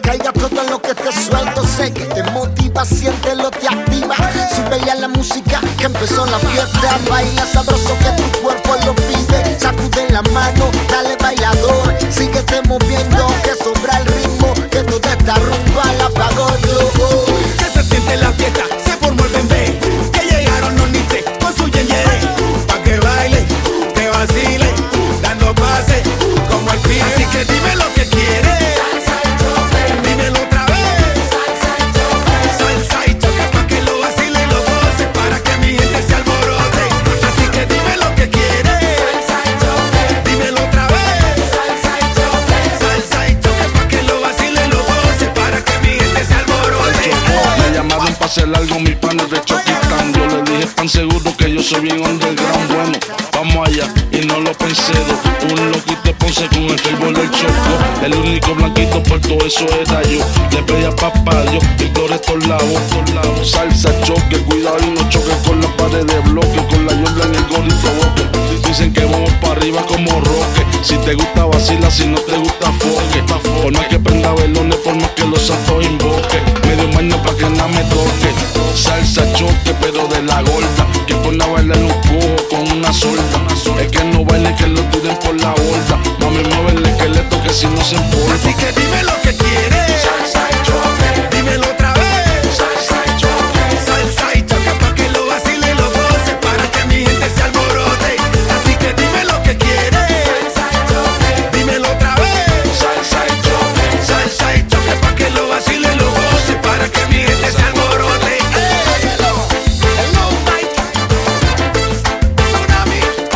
caiga todo lo que te suelto. Sé que te motiva, siéntelo, te activa. Súbele a la música que empezó la fiesta. Baila sabroso que tu cuerpo lo pide. Sacude la mano, dale bailador. Síguete moviendo, que sobra el ritmo. Que toda esta rumba la pago yo. Que se siente la fiesta, se formó el bembé. Que llegaron los niches con su yeye. Pa' que baile, que vacile, dando pase como el pibe. Así que dime lo que quieres. Salsa y choque. Dímelo otra vez. Salsa y choque. Salsa y choque pa' que lo vacile y lo goce. Para que mi gente se alborote. Así que dime lo que quieres. Salsa y choque. Dímelo otra vez. Salsa y choque. Salsa y choque pa' que lo vacile y lo goce. Para que mi gente se alborote. Me llamaron pa' hacer algo mis panes de Choquitán. Yo le dije tan seguro que yo soy bien underground. Bueno, vamos allá y no lo pensé. Un loquito Ponce con el fútbol del Choco. El único blanquito por todo eso era yo. Le pedí a papá Dios y flores todos lados. Salsa, choque, cuidado y no choque con la pared de bloque. Con la yola en el gol y provoque. Dicen que vamos para arriba como roque. Si te gusta vacila, si no te gusta foque. Por más que prenda velones, por más que los santos invoque. Medio maño pa' que nada me toque. Salsa, choque, pero de la gorda. Que pone a bailar un cojo con una solda. Es que no baile, que lo tiren por la borda. Mami, mueve el esqueleto que si no se importa. Así que dime lo que quieres. Salsa y choque. Dímelo otra vez. Salsa y choque. Salsa y choque pa' que lo vacile y lo goce. Para que mi gente se alborote. Así que dime lo que quieres. Salsa y choque. Dímelo otra vez. Salsa y choque. Salsa y choque pa' que lo vacile y lo goce. Para que mi gente se alborote. Hello, Mike. Tsunami.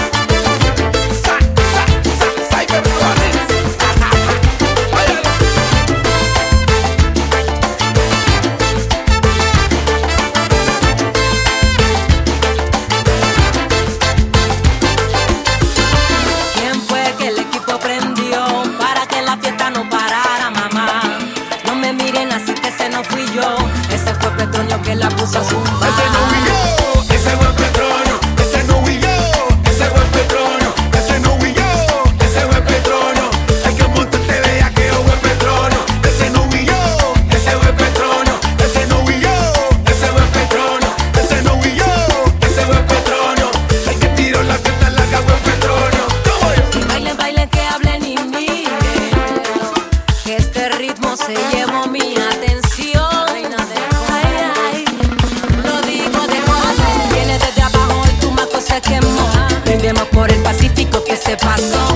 Cybertronics. ¿Quién fue que el equipo prendió para que la fiesta no parara, mamá? No me miren así que ese no fui yo. Ese fue Petronio que la puso a zumbar. Ese no fui yo, ese fue Petronio. Ese no fui yo, ese fue Petronio. Ese no fui yo, ese fue Petronio. Hay que montar te vea que yo fue Petronio. Ese no fui yo, ese fue Petronio. Ese no fui yo, ese fue Petronio. Ese no fui yo, ese fue Petronio. Hay que tirar la fiesta larga fue Petronio. ¿Cómo yo? Y bailen, bailen, que hablen y miren, que este ritmo se llevó mi atención. Ay, ay, lo digo de corazón. Viene desde abajo y tu maco se quemó. Brindemos por el Pacífico que se pasó.